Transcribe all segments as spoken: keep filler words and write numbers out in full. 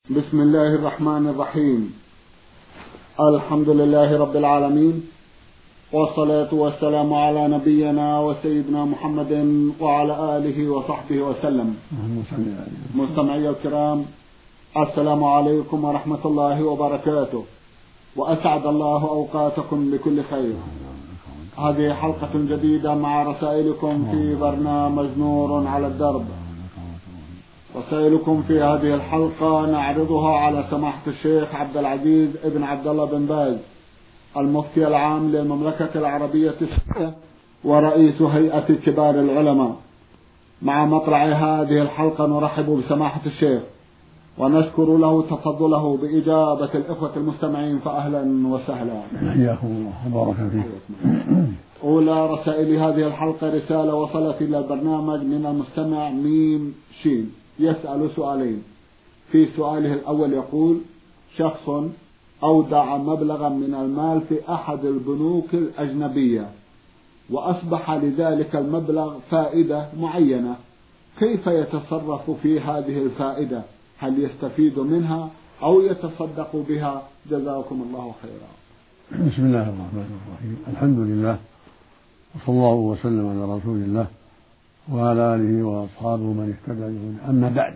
بسم الله الرحمن الرحيم. الحمد لله رب العالمين، والصلاة والسلام على نبينا وسيدنا محمد وعلى آله وصحبه وسلم. مستمعي الكرام، السلام عليكم ورحمة الله وبركاته، وأسعد الله أوقاتكم بكل خير. هذه حلقة جديدة مع رسائلكم في برنامج نور على الدرب. رسائلكم في هذه الحلقة نعرضها على سماحة الشيخ عبد العزيز ابن عبد الله بن باز، المفتي العام للمملكة العربية السعودية ورئيس هيئة كبار العلماء. مع مطلع هذه الحلقة نرحب بسماحة الشيخ ونشكر له تفضله بإجابة الإخوة المستمعين، فأهلا وسهلا. حياكم الله وبارك فيكم. أولى رسائل هذه الحلقة رسالة وصلت إلى البرنامج من المستمع ميم شين، يسأل سؤالين. في سؤاله الأول يقول: شخص أودع مبلغا من المال في أحد البنوك الأجنبية وأصبح لذلك المبلغ فائدة معينة، كيف يتصرف في هذه الفائدة؟ هل يستفيد منها أو يتصدق بها؟ جزاكم الله خيرا. بسم الله الرحمن الرحيم. الحمد لله، وصلى الله وسلم على رسول الله وعلى آله وأصحابه من اهتدى بهداه. أما بعد،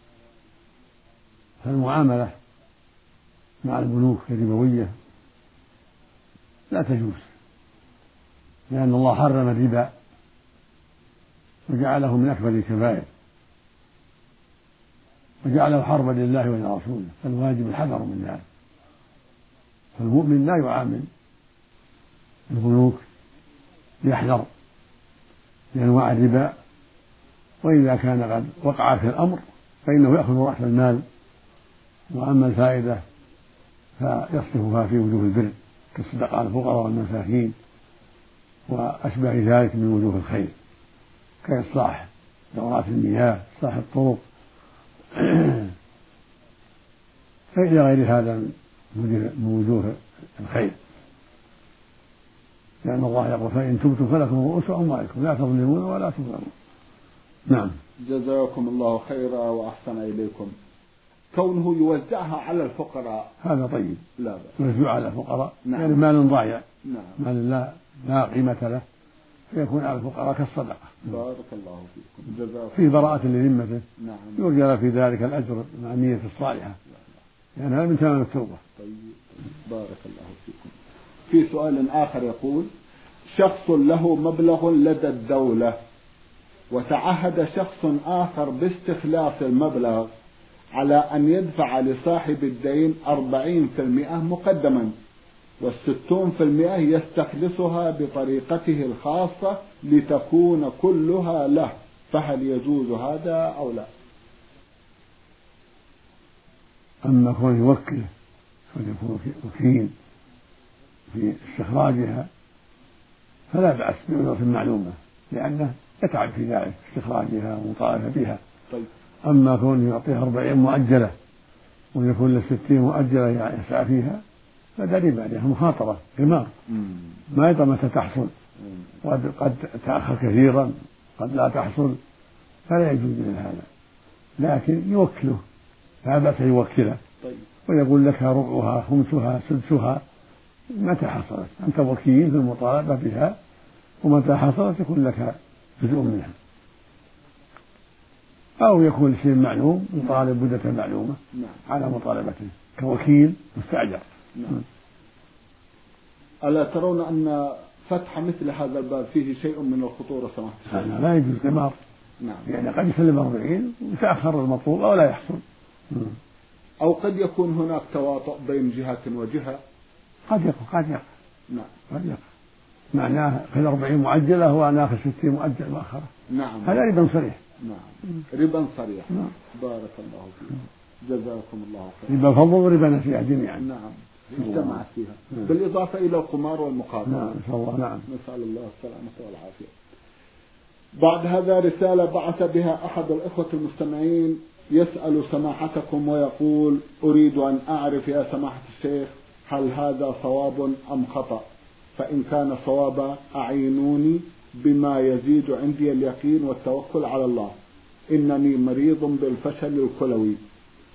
فالمعاملة مع البنوك الربوية لا تجوز، لأن الله حرم الربا وجعله من أكبر الكبائر وجعله حربا لله ولرسوله، فالواجب الحذر من ذلك. فالمؤمن لا يعامل البنوك، يحذر لأنواع الربا، وإذا كان قد وقع في الأمر فإنه يأخذ رأس المال، وأما الفائدة فيصرفها في وجوه البر كالصدقة على الفقراء والمساكين وأشبه ذلك من وجوه الخير، كإصلاح دورات المياه، إصلاح الطرق، فإلى غير هذا من وجوه الخير، لأن الله يقول: فإن تبتم فلكم رؤوس أموالكم لا تظلمون ولا تظلمون. نعم. جزاكم الله خيرا وأحسن إليكم. كونه يوزعها على الفقراء هذا طيب، لا يوزع على الفقراء. نعم. يعني مال ضايع، نعم. مال لا لا قيمة له، فيكون على الفقراء كالصدقة. بارك الله فيكم. جزاكم في براءة لذمته. نعم. يرجى في ذلك الأجر مع النية الصالحة، يعني هذا من تمام التوبة. طيب، بارك الله فيكم. في سؤال آخر يقول: شخص له مبلغ لدى الدولة وتعهد شخص آخر باستخلاص المبلغ على أن يدفع لصاحب الدين أربعين في المئة مقدما والستون في المئة يستخلصها بطريقته الخاصة لتكون كلها له، فهل يجوز هذا أو لا؟ أما كون يوكله فيكون وكيل في استخراجها فلا بأس بأجرة معلومة، لأنه يتعب في ذلك استخراجها ومطالبة بها. طيب. أما كون يعطيها أربعين مؤجلة ويكون للستين مؤجلة يسعى فيها فهذا ربا، عليها مخاطرة، قمار، ما يدرى متى تحصل، قد قد تأخر كثيرا، قد لا تحصل، فلا يجوز من هذا. لكن يوكله، لا بأس يوكله. طيب. ويقول لك ربعها خمسها سدسها متى حصلت، أنت وكيل في المطالبة بها، ومتى حصلت يكون لك جزء منها. أو يكون شيء معلوم يطالب مدة معلومة. نعم. على مطالبته كوكيل مستأجر. نعم. ألا ترون أن فتح مثل هذا الباب فيه شيء من الخطورة سماحة الشيخ؟ لا يجوز قمار. نعم. يعني قد يسلم أربعين ويتأخر المطلوب أو لا يحصل. أو قد يكون هناك تواطؤ بين جهة وجهة. قد يكون قد يكون نعم. قد يكون معناه خذ أربعين معجلة وأنا أخذ ستين مؤجل مؤخرة. نعم. هذا ربا صريح. نعم. ربا صريح. نعم. بارك الله فيكم. جزاكم الله خيرا. ربا فضل وربا نسيئة جميعا. نعم. اجتمعت فيها. نعم. بالإضافة إلى القمار والمقاطعة. نعم. إن شاء الله. نعم. نسأل الله السلامة والعافية. بعد هذا رسالة بعث بها أحد الإخوة المستمعين يسأل سماحتكم ويقول: أريد أن أعرف يا سماحة الشيخ هل هذا صواب أم خطأ؟ فإن كان صوابا أعينوني بما يزيد عندي اليقين والتوكل على الله. إنني مريض بالفشل الكلوي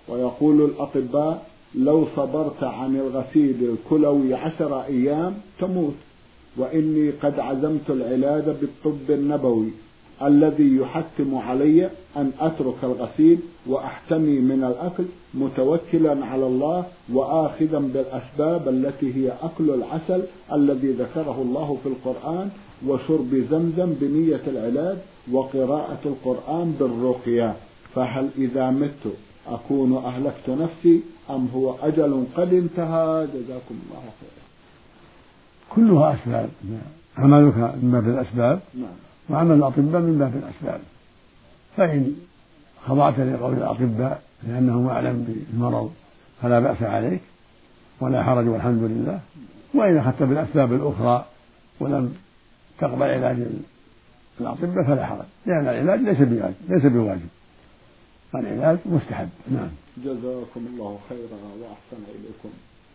ويقول الأطباء لو صبرت عن الغسيل الكلوي عشر أيام تموت، وإني قد عزمت العلاج بالطب النبوي الذي يحتم علي أن أترك الغسيل وأحتمي من الأكل متوكلا على الله وآخذا بالأسباب التي هي أكل العسل الذي ذكره الله في القرآن وشرب زمزم بنية العلاج وقراءة القرآن بالرقية، فهل إذا مت أكون أهلكت نفسي أم هو أجل قد انتهى؟ جزاكم الله خيرا. كلها أسباب، عملك من باب الأسباب نعم. وعمل الأطباء من باب الأسباب، فإن خضعت لقول الأطباء لأنهم أعلم بالمرض فلا بأس عليك ولا حرج والحمد لله، وإن أخذت بالأسباب الأخرى ولم تقبل علاج الأطباء فلا حرج، لأن العلاج ليس بواجب ليس بواجب العلاج مستحب. نعم. جزاكم الله خيرا وأحسن إليكم.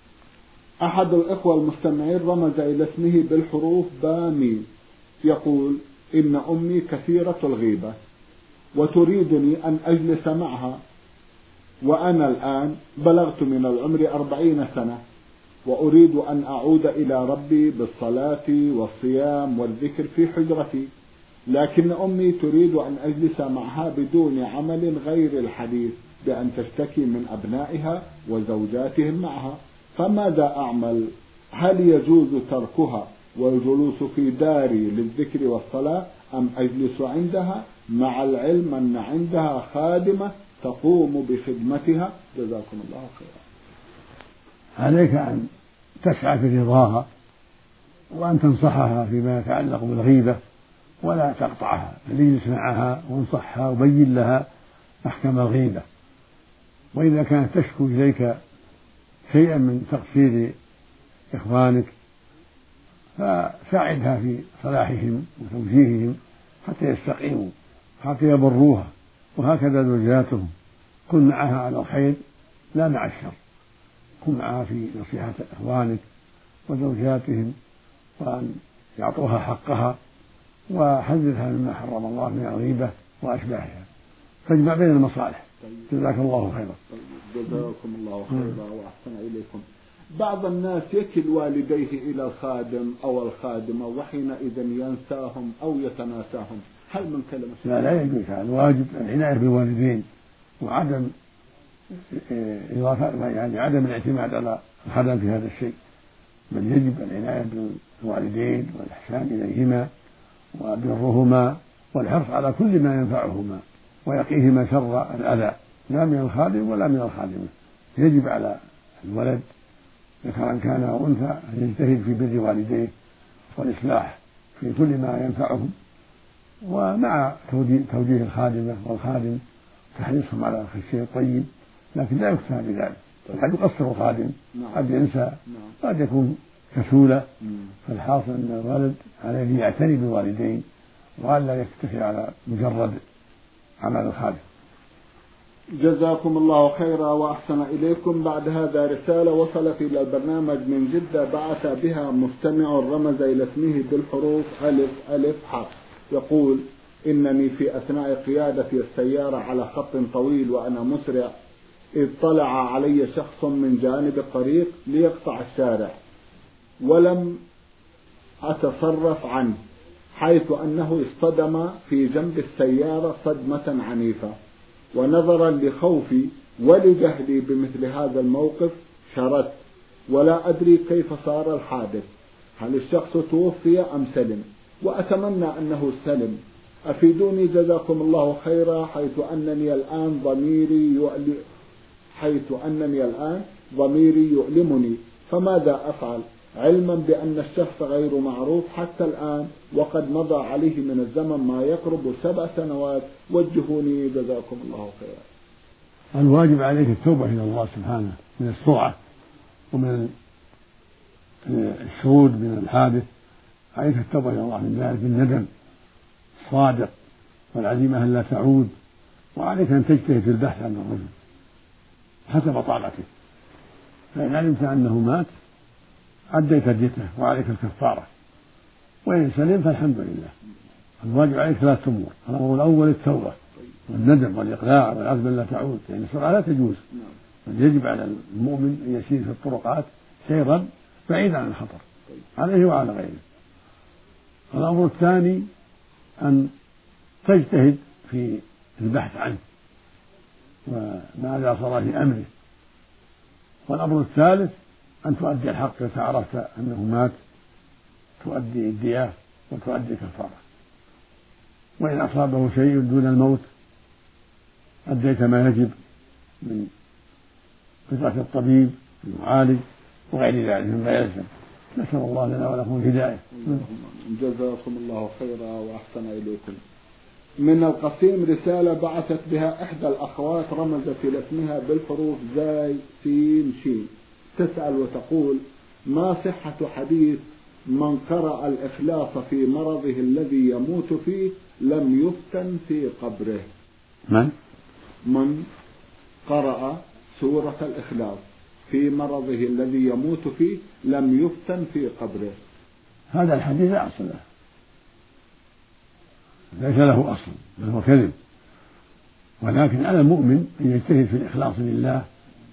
أحد الإخوة المستمعين رمز إلى اسمه بالحروف بامي، يقول إن أمي كثيرة الغيبة وتريدني أن أجلس معها، وأنا الآن بلغت من العمر أربعين سنة وأريد أن أعود إلى ربي بالصلاة والصيام والذكر في حجرتي، لكن أمي تريد أن أجلس معها بدون عمل غير الحديث بأن تشتكي من أبنائها وزوجاتهم معها، فماذا أعمل؟ هل يجوز تركها والجلوس في داري للذكر والصلاة أم أجلس عندها مع العلم أن عندها خادمة تقوم بخدمتها؟ جزاكم الله خيرا. عليك أن تسعى في رضاها وأن تنصحها فيما يتعلق بالغيبة ولا تقطعها، بل اجلس معها وانصحها وبين لها أحكام الغيبة، وإذا كانت تشكو إليك شيئا من تقصير إخوانك فساعدها في صلاحهم وتوجيههم حتى يستقيموا حتى يبروها، وهكذا زوجاتهم، كن معها على الخير لا مع الشر، كن معها في نصيحة إخوانك وزوجاتهم وأن يعطوها حقها وحذرها مما حرم الله من الغيبة وأشباهها، فاجمع بين المصالح. جزاك الله خيرا. جزاكم الله خيرا وأحسن إليكم. بعض الناس يكل والديه إلى الخادم أو الخادمة وحينئذ ينساهم أو يتناساهم، هل من كلمة؟ لا لا يجوز، الواجب العناية بالوالدين وعدم يعني عدم الاعتماد على الخدم في هذا الشيء، بل يجب العناية بالوالدين والإحسان إليهما وبرهما والحرص على كل ما ينفعهما ويقيهما شر الأذى لا من الخادم ولا من الخادمة. يجب على الولد ذكرا كان أو أنثى أن يجتهد في بر والديه والإصلاح في كل ما ينفعهم، ومع توجيه الخادمة والخادم تحريصهم على الشيء الطيب، لكن لا يكتفى بذلك، قد يقصر الخادم، قد ينسى، قد يكون كسولة، فالحاصل أن الولد عليه أن يعتني بالوالدين وألا يكتفي على مجرد عمل الخادم. جزاكم الله خيرا وأحسن إليكم. بعد هذا رسالة وصلت إلى البرنامج من جدة بعث بها مستمع رمز إلى اسمه بالحروف ألف ألف حرف، يقول إنني في أثناء قيادتي السيارة على خط طويل وأنا مسرع إذ طلع علي شخص من جانب الطريق ليقطع الشارع ولم أتصرف عنه، حيث أنه اصطدم في جنب السيارة صدمة عنيفة، ونظرا لخوفي ولجهلي بمثل هذا الموقف شردت ولا أدري كيف صار الحادث، هل الشخص توفي أم سلم؟ وأتمنى أنه سلم، أفيدوني جزاكم الله خيرا، حيث أنني الآن ضميري يؤلم حيث أنني الآن ضميري يؤلمني، فماذا أفعل علما بأن الشخص غير معروف حتى الآن وقد مضى عليه من الزمن ما يقرب سبع سنوات، وجهوني جزاكم الله خيرا. الواجب عليك التوبة إلى الله سبحانه من السرعة ومن الشهود من الحادث، عليك التوبة إلى الله من ذلك بالندم الصادق والعزيمة أن لا تعود، وعليك أن تجتهد في البحث عن الرجل حسب طاقتك، فإن علمت أنه مات أديت ديته وعليك الكفارة، وإن سلم فالحمد لله. الواجب عليك ثلاث أمور: الأمر الأول التوبة والندم والإقلاع والعزم لا تعود، لأن يعني السرعة لا تجوز. بل يجب على المؤمن أن يسير في الطرقات سيرا بعيدا عن الخطر عليه وعلى غيره. الأمر الثاني أن تجتهد في البحث عنه وماذا صار في أمره. والأمر الثالث أن تؤدي الحق إذا عرفت أنه مات، تؤدي الدية وتؤدي الكفارة. وإن أصابه شيء دون الموت أديت ما يجب من قطعة الطبيب المعالج وغير ذلك مما يلزم. نسأل الله لنا ولكم الهداية. جزاكم الله خيرا وأحسن إليكم. من القصيم رسالة بعثت بها إحدى الأخوات رمزت إلى اسمها بالحروف زاي سين شين، تسأل وتقول: ما صحة حديث من قرأ الإخلاص في مرضه الذي يموت فيه لم يفتن في قبره؟ من؟ من قرأ سورة الإخلاص في مرضه الذي يموت فيه لم يفتن في قبره. هذا الحديث لا أصل له، ليس له أصل، بل هو كذب. ولكن على المؤمن أن يجتهد في الإخلاص لله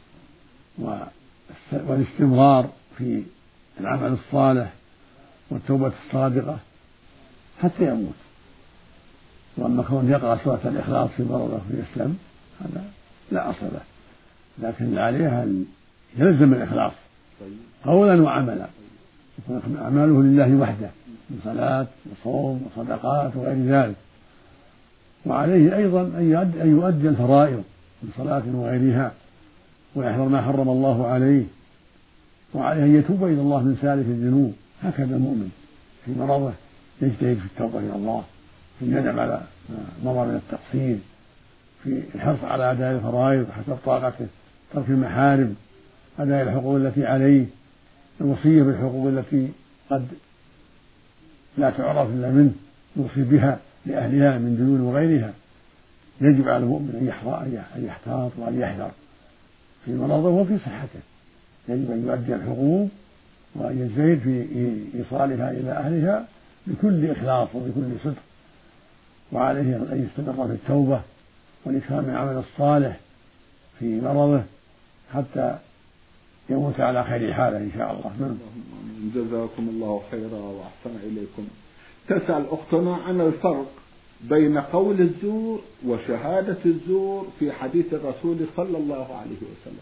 والاستمرار في العمل الصالح والتوبة الصادقة حتى يموت. وأما كون يقرأ سورة الإخلاص في مرضه ويسلم هذا لا أصل له، لكن عليها أن يلزم الإخلاص قولا وعملا، يكون أعماله لله وحده من صلاة وصوم وصدقات وغير ذلك. وعليه أيضا أن يؤدي الفرائض من صلاة وغيرها ويحذر ما حرم الله عليه، وعليه أن يتوب إلى الله من سالف الذنوب. هكذا المؤمن في مرضه يجتهد في التوبة إلى الله، في الندم على ما مضى من التقصير، في الحرص على أداء الفرائض حسب طاقته، ترك المحارم، أداء الحقوق التي عليه، الوصية بالحقوق التي قد لا تعرف إلا منه يوصي بها لأهلها من ديون وغيرها. يجب على المؤمن أن يحتاط وأن يحذر في مرضه وفي صحته. يجب أن يؤدي الحقوق وأن يجتهد في إيصالها إلى أهلها بكل إخلاص وبكل صدق. وعليه أن يستمر في التوبة والإكثار من العمل الصالح في مرضه حتى يموت على خير حاله إن شاء الله. جزاكم الله خيرا وأحسن إليكم. تسأل أختنا عن الفرق بين قول الزور وشهادة الزور في حديث الرسول صلى الله عليه وسلم.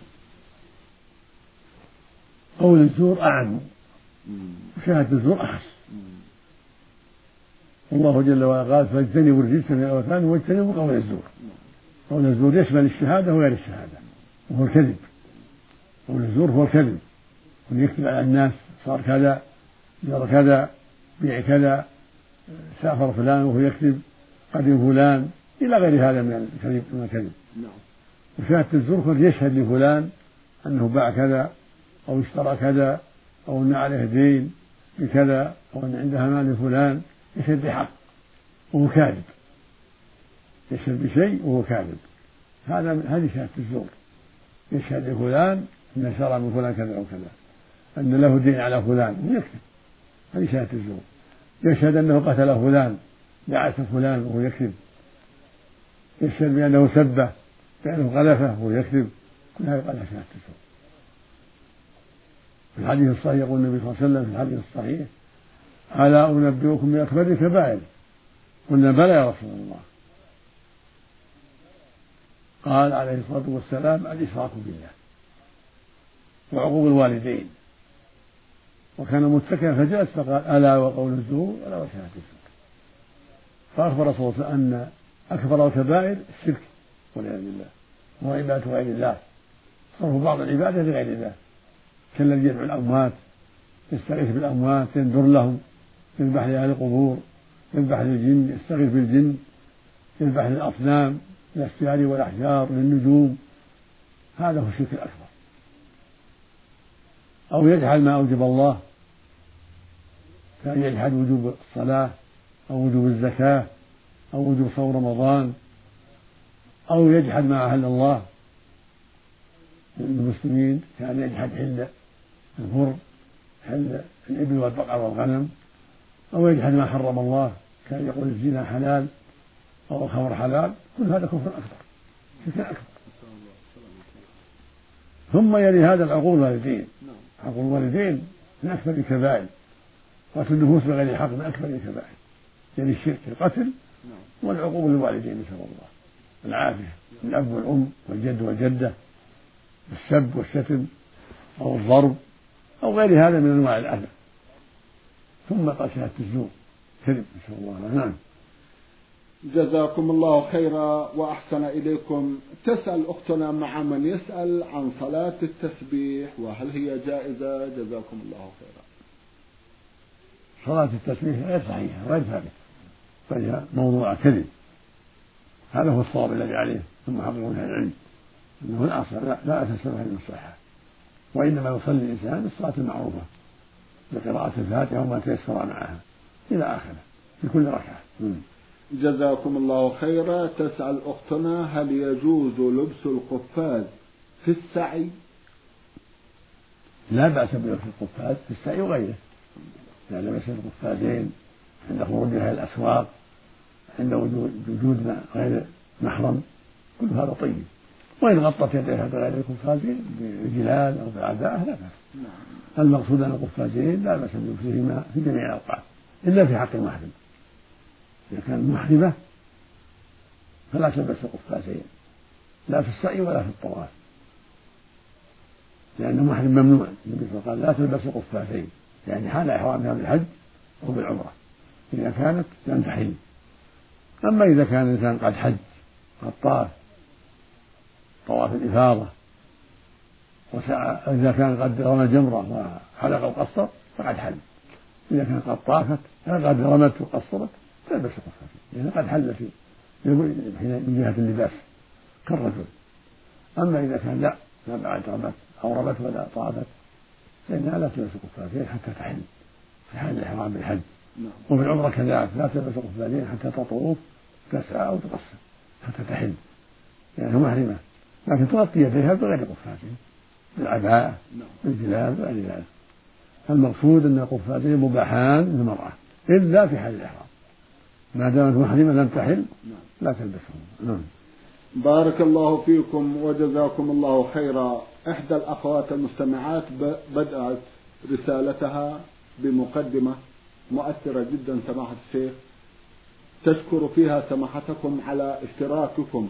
قول الزور أعم وشهادة الزور أخص. الله جل وعلا قال: فاجتنبوا الرجس من الأوثان واجتنبوا قول الزور. قول الزور يشمل الشهادة وغير الشهادة، وهو الكذب. قول الزور هو الكذب، وأن يكذب على الناس: صار كذا، جرى كذا، بيع كذا، سافر فلان وهو يكذب، قدم فلان، إلى غير هذا من الكذب من الكذب. وشهادة الزور هو يشهد لفلان أنه باع كذا أو اشترى كذا أو أن عليه دين بكذا أو أن عندها مال لفلان، يشهد بحق وهو كاذب، يشهد بشيء وهو كاذب. هذا هذه شهادة الزور. يشهد لفلان أن شرى من فلان كذا أو كذا، أن له دين على فلان ويكذب، هذه شهادة الزور. يشهد أنه قتل فلان، دعس فلان وهو يكذب. يشهد بأنه سبه، بأنه غلفه وهو يكذب. كل هذا يقال شهادة الزور. في الحديث الصحيح يقول النبي صلى الله عليه وسلم في الحديث الصحيح: ألا أنبئكم بأكبر الكبائر؟ قلنا: بلى يا رسول الله. قال عليه الصلاة والسلام: الإشراك بالله وعقوق الوالدين. وكان متكئا فجلس فقال: ألا وقول الزور ألا وشهادة الزور. فأخبر صلى الله عليه وسلم أن أكبر الكبائر الشرك والعياذ بالله وعبادة غير الله، صرف بعض العبادة لغير الله، كالذي يدعو الأموات، يستغيث بالأموات، ينذر لهم، يذبح لأهل القبور، يذبح للجن، يستغيث بالجن، يذبح للأصنام، للأشجار والأحجار، للنجوم. هذا هو الشرك الأكبر. أو يجحد ما أوجب الله، كان يجحد وجوب الصلاة أو وجوب الزكاة أو وجوب صوم رمضان، أو يجحد ما أحل الله للمسلمين، كان يجحد حل البر، حل الإبل والبقر والغنم، أو يجحد ما حرم الله، كان يقول الزنا حلال أو الخمر حلال، كل هذا كفر أكبر، شرك أكبر. ثم يلي هذا العقوق الوالدين، عقوق الوالدين من أكبر الكبائر، قتل النفوس بغير حق من أكبر الكبائر، يعني الشرك القتل والعقوق للوالدين، نسأل الله العافية، الأب والأم والجد والجدة، السب والشتم أو الضرب أو غير هذا من أنواع الأذى. ثم قال شهادة الزور كذب، نسأل الله. نعم. جزاكم الله خيرا وأحسن إليكم. تسأل أختنا مع من يسأل عن صلاة التسبيح وهل هي جائزة؟ جزاكم الله خيرا. صلاة التسبيح غير صحيحة غير ثابتة، فهي موضوع كذب، هذا هو الصواب الذي عليه ثم حققوا أهل العلم أنه الأصل لا, لا أساس له من الصحة، وإنما يصلي الإنسان الصلاة المعروفة بقراءة الفاتحة وما تيسر معها إلى آخره في كل ركعة. جزاكم الله خيرا. تسأل أختنا هل يجوز لبس القفاز في السعي؟ لا بأس بلبس القفاز في السعي وغيره، يعني لبس القفازين عند خروجها الأسواق، عند وجود غير محرم، كل هذا طيب. وإن غطت يديها بغير القفازين بجلال أو بعباءة لا بأس. المقصود أن القفازين لا بأس بلبسهما في جميع الأوقات إلا في حق المحرم. إذا كان محرمة فلا تلبس القفازين لا في السعي ولا في الطواف، لأنه محرم ممنوع. النبي صلى الله عليه وسلم قال لا تلبس القفازين، يعني حال إحرامها بالحج أو بالعمرة إذا كانت لم تحل. أما إذا كان الإنسان قد حج قد طاف طواف الإفاضة وسعى، إذا كان قد رمى الجمرة وحلق وقصر فقد حل. إذا كان قد طافت قد رمت وقصرت تلبس القفازين، يعني قد حل في من جهة اللباس كالرجل. أما إذا كان لا لا بعد رمت أو رمت ولا طافت فإنها لا تلبس القفازين حتى تحل في حال الإحرام بالحج. وفي العمرة كذلك لا تلبس القفازين حتى تطوف تسعى أو تقصر حتى تحل، يعني محرمة، لكن تغطي يديها بغير القفازين بالعباءة بالجلال بغير ذلك. المقصود أن القفازين مباحان للمرأة إلا في حال الإحرام، ما دامت محرمة لم تحل لا تلبسهم. نعم. بارك الله فيكم وجزاكم الله خيرا. إحدى الأخوات المستمعات بدأت رسالتها بمقدمة مؤثرة جدا سماحة الشيخ، تشكر فيها سماحتكم على اشتراككم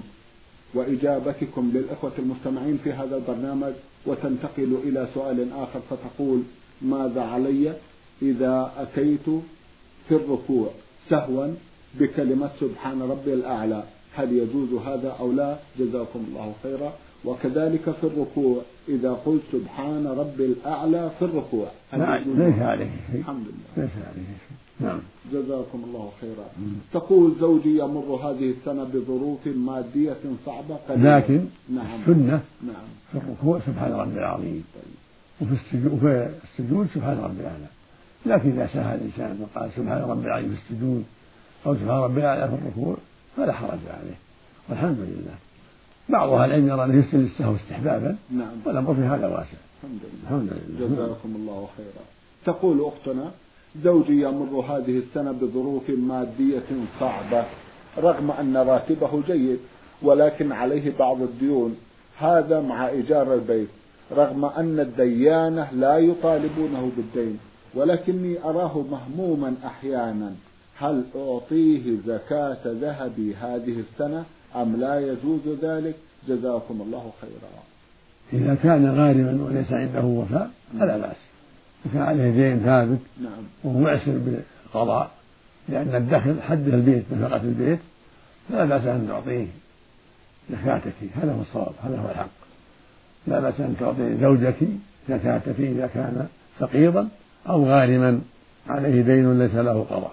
وإجابتكم للإخوة المستمعين في هذا البرنامج، وتنتقل إلى سؤال آخر فتقول: ماذا علي إذا أتيت في الركوع سهوا بكلمة سبحان ربي الأعلى، هل يجوز هذا أو لا؟ جزاكم الله خيرا. وكذلك في الركوع إذا قلت سبحان ربي الأعلى في الركوع هل يجوز؟ ليس عليه شيء. الحمد لله. ليس عليه شيء. نعم. جزاكم الله خيرا. تقول: زوجي يمر هذه السنة بظروف مادية صعبة قليلة. لكن نعم. السنة نعم. في الركوع سبحان ربي العظيم، وفي السجود, وفي السجود سبحان ربي الأعلى. لكن إذا سهى الإنسان وقال سبحان ربي العظيم في السجود أو سبحان ربي الأعلى في الركوع فلا حرج عليه، والحمد لله. بعض أهل العلم يرى أنه يسجد السهو استحبابا. نعم. والأمر في هذا واسع. الحمد لله. الحمد لله. جزاكم الله خيرا. تقول أختنا: زوجي يمر هذه السنة بظروف مادية صعبة رغم أن راتبه جيد، ولكن عليه بعض الديون، هذا مع إيجار البيت، رغم أن الديانة لا يطالبونه بالدين، ولكني أراه مهموما أحيانا، هل أعطيه زكاة ذهبي هذه السنة أم لا يجوز ذلك؟ جزاكم الله خيرا. إذا كان غارما وليس عنده وفاء فلا بأس، إذا عليه دين ثابت نعم. وهو معسر بالقضاء لأن الدخل حد البيت نفقة البيت فلا بأس أن تعطيه زكاتك، هذا هو الصواب، هذا هو الحق. لا بأس أن تعطي زوجك زكاتك إذا كان فقيرا أو غارما عليه دين ليس له قضاء.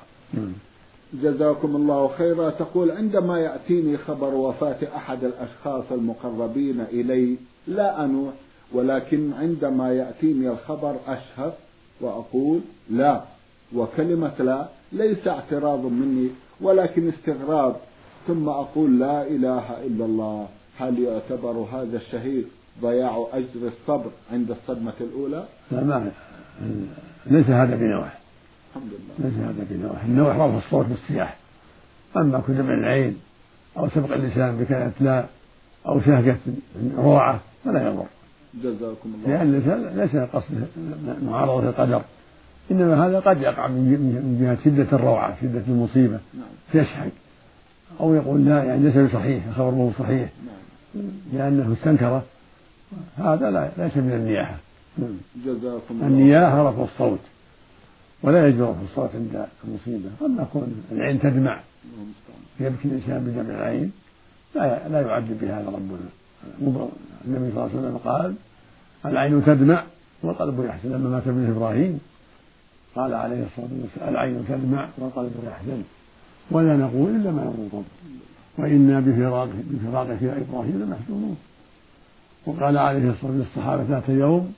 جزاكم الله خيرا. تقول: عندما يأتيني خبر وفاة أحد الأشخاص المقربين إلي لا أنوح، ولكن عندما يأتيني الخبر أشهد وأقول لا، وكلمة لا ليس اعتراض مني ولكن استغراب، ثم أقول لا إله إلا الله، هل يعتبر هذا الشهيد ضياع أجر الصبر عند الصدمة الأولى؟ لا، ما ليس هذا بنوح. الحمد لله. ليس هذا بنوح. النوح رفع الصوت بالصياح، أما كل من العين أو سبق اللسان بكلمة لا أو شهقة روعة فلا يضر، جزاكم الله. لأن اللسان ليس قصد معارضة القدر، إنما هذا قد يقع من جهة شدة الروعة، شدة المصيبة، يشحق أو يقول لا يعني ليس بصحيح، الخبر مو صحيح لأنه استنكره، هذا لا ليس من النياحة. جزاكم الله. النياحة رفع الصوت، ولا يجوز رفع الصوت عند المصيبة. قد يكون العين تدمع، يبكي الإنسان بدمع العين، لا لا يعذب بهذا ربنا. النبي صلى الله عليه وسلم قال العين تدمع والقلب يحزن. لما مات ابن إبراهيم قال عليه الصلاة والسلام العين تدمع والقلب يحزن ولا نقول إلا ما يرضي الرب وإنا بفراقك يا إبراهيم لمحزونون. وقال عليه الصلاة والسلام للصحابة ذات يوم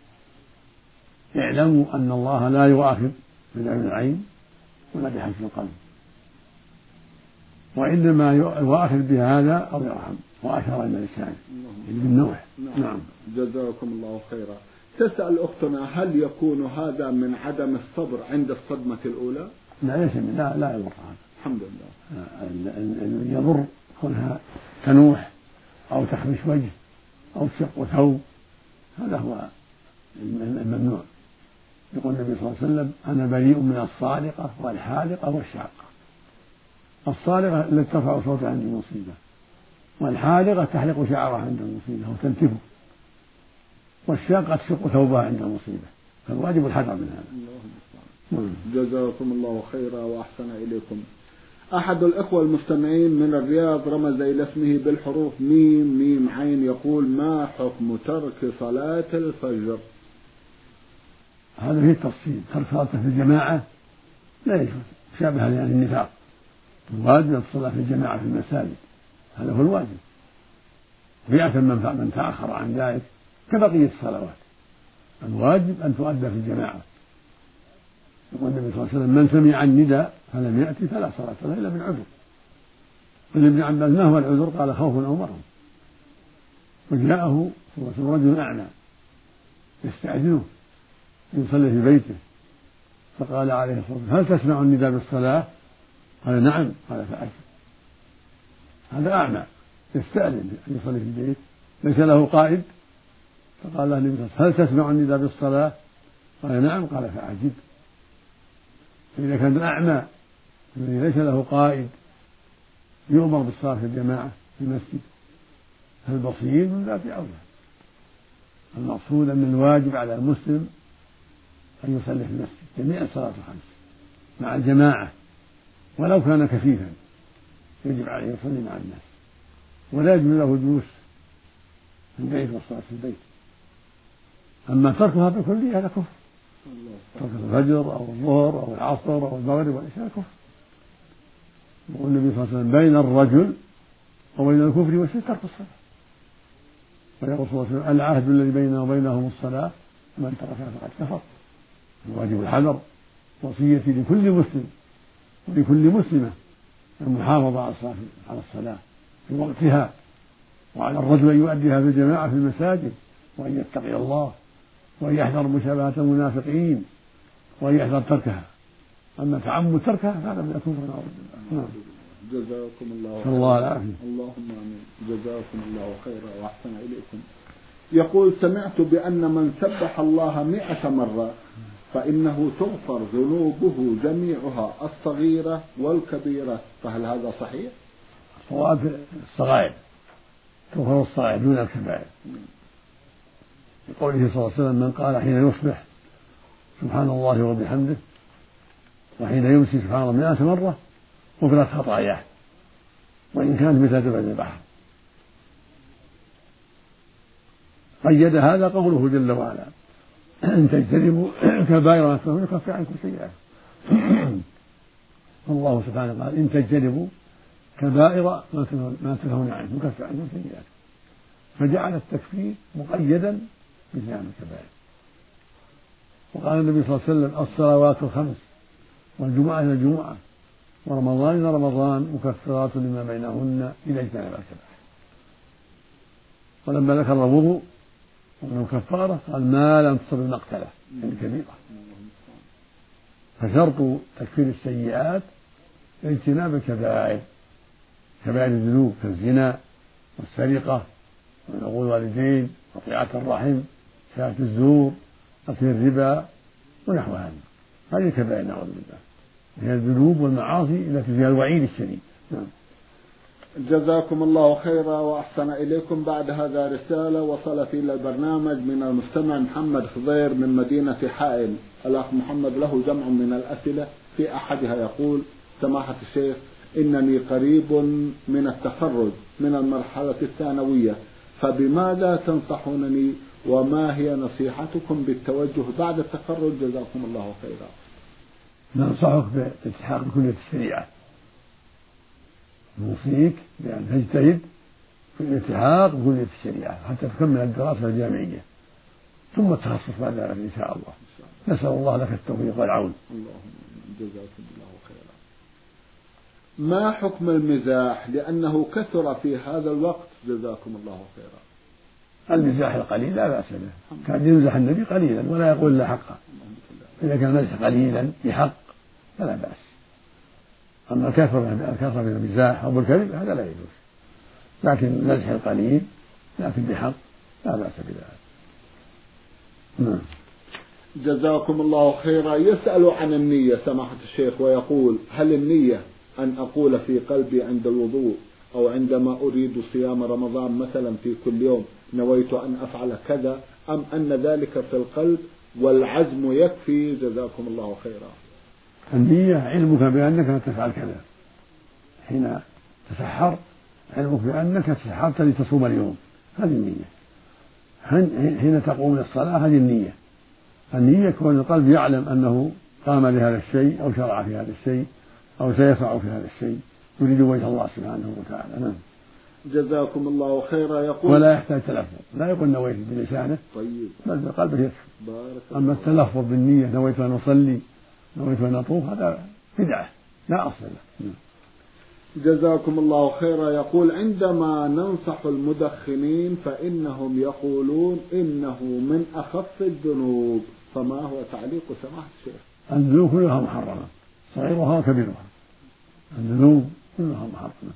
اعلموا أن الله لا يؤاخذ بدمع العين ولا بحزن القلب، وإنما يؤاخذ بهذا أو يرحم، وأشار إلى لسانه بالنوح. نعم. جزاكم الله خيرا. تسأل أختنا هل يكون هذا من عدم الصبر عند الصدمة الأولى؟ لا ليس من لا لا يضر هذا الحمد لله. يضر كونها تنوح أو تخمش وجه أو تشق ثوب، هذا هو الممنوع. يقول النبي صلى الله عليه وسلم أنا بريء من الصالقة والحالقة والشاقة. الصالقة التي ترفع صوتها عند المصيبة، والحالقة تحلق شعرها عند المصيبة وتنتفه، والشاقة تشق ثوبها عند المصيبة، فالواجب الحذر من هذا. جزاكم الله خيرا وأحسن إليكم. أحد الإخوة المستمعين من الرياض رمز إلى اسمه بالحروف ميم ميم عين، يقول ما حكم ترك صلاة الفجر؟ هذا فيه تفصيل. ترك صلاة في الجماعة لا يجوز، شابه لأهل النفاق. الواجب الصلاة في الجماعة في المساجد، هذا هو الواجب، ويأثم من تأخر عن ذلك كبقية الصلوات. الواجب أن تؤدى في الجماعة. يقول النبي صلى الله عليه وسلم من سمع النداء فلم يأتي فلا صلاة له إلا من عذر. قال ابن عباس ما هو العذر؟ قال خوف أو مرض. وجاءه صلى الله عليه وسلم رجل أعمى يستأذنه يصلي في بيته، فقال عليه الصلاة والسلام هل تسمع النداء بالصلاة؟ قال نعم. قال فأجب. هذا أعمى يستأذن أن يصلي في البيت ليس له قائد، فقال له النبي صلى الله عليه وسلم هل تسمع النداء بالصلاة؟ قال نعم. قال فأجب. فإذا كان الأعمى الذي ليس له قائد يؤمر بالصلاة في الجماعة في المسجد، فالبصير من ذات أولى. المقصود أن الواجب على المسلم أن يصلي في المسجد جميع الصلاة الخمس مع الجماعة، ولو كان كفيفا يجب عليه يصلي مع الناس، ولا يجوز له الجلوس في البيت والصلاة في البيت. أما تركها بالكلية هذا كفر، ترك الفجر أو الظهر أو العصر أو المغرب والعشاء كفر. يقول النبي صلى الله عليه وسلم بين الرجل وبين الكفر والشرك ترك الصلاة، ويقول صلى الله عليه وسلم العهد الذي بيننا وبينهم الصلاة من تركها فقد كفر. الواجب الحذر، وصيتي لكل مسلم ولكل مسلمة المحافظة على الصلاة في وقتها، وعلى الرجل أن يؤديها في الجماعة في المساجد، وأن يتقي الله، وأن يحذر مشابهة المنافقين، وأن يحذر تركها. أما تعمد تركها فهذا من الكفر. نعم. جزاكم الله خيرا. الله العافية. اللهم آمين. جزاكم الله خيرا وأحسن إليكم. يقول سمعت بأن من سبح الله مئة مرة فإنه تغفر ذنوبه جميعها الصغيرة والكبيرة، فهل هذا صحيح؟ الصواب الصغائر تغفر الصغائر دون الكبائر، لقوله صلى الله عليه وسلم من قال حين يصبح سبحان الله وبحمده وحين يمسي سبحان الله مئة مرة غفرت خطاياه وإن كانت مثل زبد البحر. قيد هذا قوله جل وعلا إن تجتنبوا كبائر ما تنهون يكفر عنكم سيئاتكم. الله سبحانه قال إن تجتنبوا كبائر ما تنهون عنه يكفر عنكم سيئاتكم، فجعل التكفير مقيدا بزعم الكبائر. وقال النبي صلى الله عليه وسلم الصلوات الخمس والجمعة إلى الجمعة ورمضان إلى رمضان مكفرات لما بينهن إذا اجتنب الكبائر. ولما ذكر الوضوء وأنه كفارة قال ما لم تصب المقتلة الكبيرة، فشرط تكفير السيئات اجتناب الكبائر، كبائر الذنوب كالزنا والسرقة وعقوق الوالدين وقطيعة الرحم شهادة الزور أكل الربا ونحو هذا. هذه كبائر نعوذ بالله، هي الذنوب والمعاصي التي فيها الوعيد الشديد. نعم. جزاكم الله خيرا وأحسن إليكم. بعد هذا رسالة وصلت إلى البرنامج من المستمع محمد خضير من مدينة حائل. الأخ محمد له جمع من الأسئلة، في أحدها يقول: سماحة الشيخ، إنني قريب من التخرج من المرحلة الثانوية، فبماذا تنصحونني وما هي نصيحتكم بالتوجه بعد التخرج؟ جزاكم الله خيرا. ننصحك بالالتحاق بكلية الشريعة، نوصيك بأن تجتهد في الالتحاق بكلية الشريعة حتى تكمل الدراسة الجامعية ثم التخصص بعد ذلك إن شاء الله. نسأل الله لك التوفيق والعون. اللهم جزاكم الله خيرا. ما حكم المزاح لأنه كثر في هذا الوقت؟ جزاكم الله خيرا. المزاح القليل لا بأس به، كان يمزح النبي قليلا ولا يقول لا حقا. إذا كان المزح قليلا بحق فلا بأس، أما الكثرة الكثرة من المزاح أو بالكذب هذا لا يجوز، لكن المزح القليل لكن بحق لا بأس بذلك. نعم. جزاكم الله خيرا. يسأل عن النية سماحة الشيخ ويقول: هل النية أن أقول في قلبي عند الوضوء أو عندما أريد صيام رمضان مثلا في كل يوم نويت أن أفعل كذا، أم أن ذلك في القلب والعزم يكفي؟ جزاكم الله خيرا. النية علمك بأنك تفعل كذا، حين تسحر علمك بأنك تسحرت لتصوم اليوم، هذه النية. حين تقوم للصلاة هذه النية. النية كون القلب يعلم أنه قام لهذا الشيء أو شرع في هذا الشيء أو سيفعل في هذا الشيء يريد وجه الله سبحانه وتعالى. نعم. جزاكم الله خيرا. يقول: ولا يحتاج تلفظ، لا يقول نويت بلسانه، طيب، بل بقلبه يكفي. بارك. أما التلفظ بالنية نويت أن أصلي نويت أن أطوف هذا بدعة لا أصل له. جزاكم الله خيرا. يقول: عندما ننصح المدخنين فإنهم يقولون إنه من أخف الذنوب، فما هو تعليق سماحة الشيخ؟ الذنوب كلها محرمة، صغيرها وكبيرها. الذنوب كلها محرمة،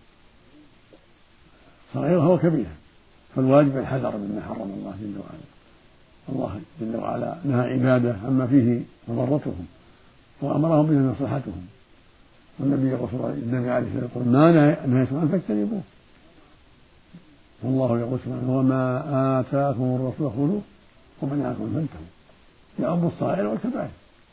صغيرها وكبيرها، فالواجب الحذر مما حرم الله جل وعلا. الله جل وعلا نهى عباده عما فيه مضرتهم وأمرهم به مصلحتهم، والنبي يقول النبي عليه الصلاة والسلام: ما نهيتم عنه فاجتنبوه. والله يقول سبحانه: وما آتاكم الرسول خذوه وما نهاكم عنه فانتهوا. يعم الصغائر والكبائر،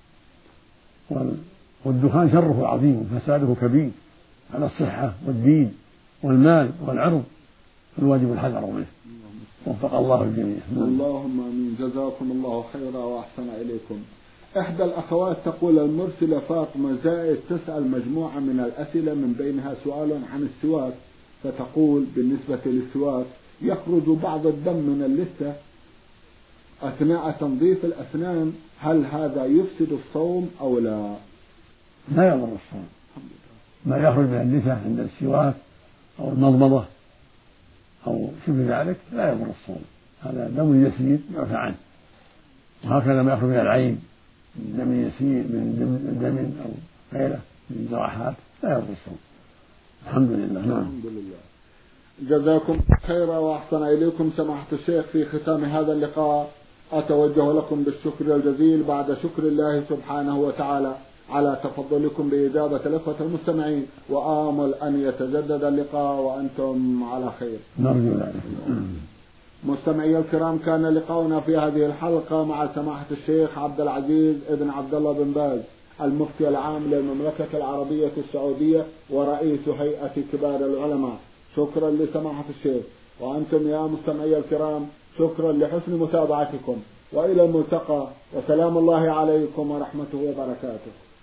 والدخان شره عظيم وفساده كبير على الصحة والدين والمال والعرض، الواجب الحذر منه. وفق الله الجميع. اللهم آمين. جزاكم الله خيرا وأحسن إليكم. إحدى الأخوات تقول: المرسلة فاطمة زائد تسأل مجموعة من الأسئلة من بينها سؤال عن السواك، فتقول: بالنسبة للسواك يخرج بعض الدم من اللثة أثناء تنظيف الأسنان، هل هذا يفسد الصوم أو لا؟ لا يضر الصوم. ما يخرج من اللثة عند السواك أو المضمضة أو شبه ذلك لا يضر الصوم، هذا دم يسير يعفى عنه. وهكذا ما يخرج من العين من دم يسير من دم أو غيره من جراحات لا يضر الصوم. الحمد لله. نعم. الحمد لله. جزاكم خيرا وأحسن إليكم سماحة الشيخ. في ختام هذا اللقاء أتوجه لكم بالشكر الجزيل بعد شكر الله سبحانه وتعالى على تفضلكم بإجابة الإخوة المستمعين، وآمل أن يتجدد اللقاء وأنتم على خير. نرجو ذلك. مستمعي الكرام، كان لقاؤنا في هذه الحلقة مع سماحة الشيخ عبد العزيز ابن عبد الله بن باز المفتي العام للمملكة العربية السعودية ورئيس هيئة كبار العلماء. شكرا لسماحة الشيخ، وأنتم يا مستمعي الكرام شكرا لحسن متابعتكم، وإلى الملتقى، وسلام الله عليكم ورحمته وبركاته.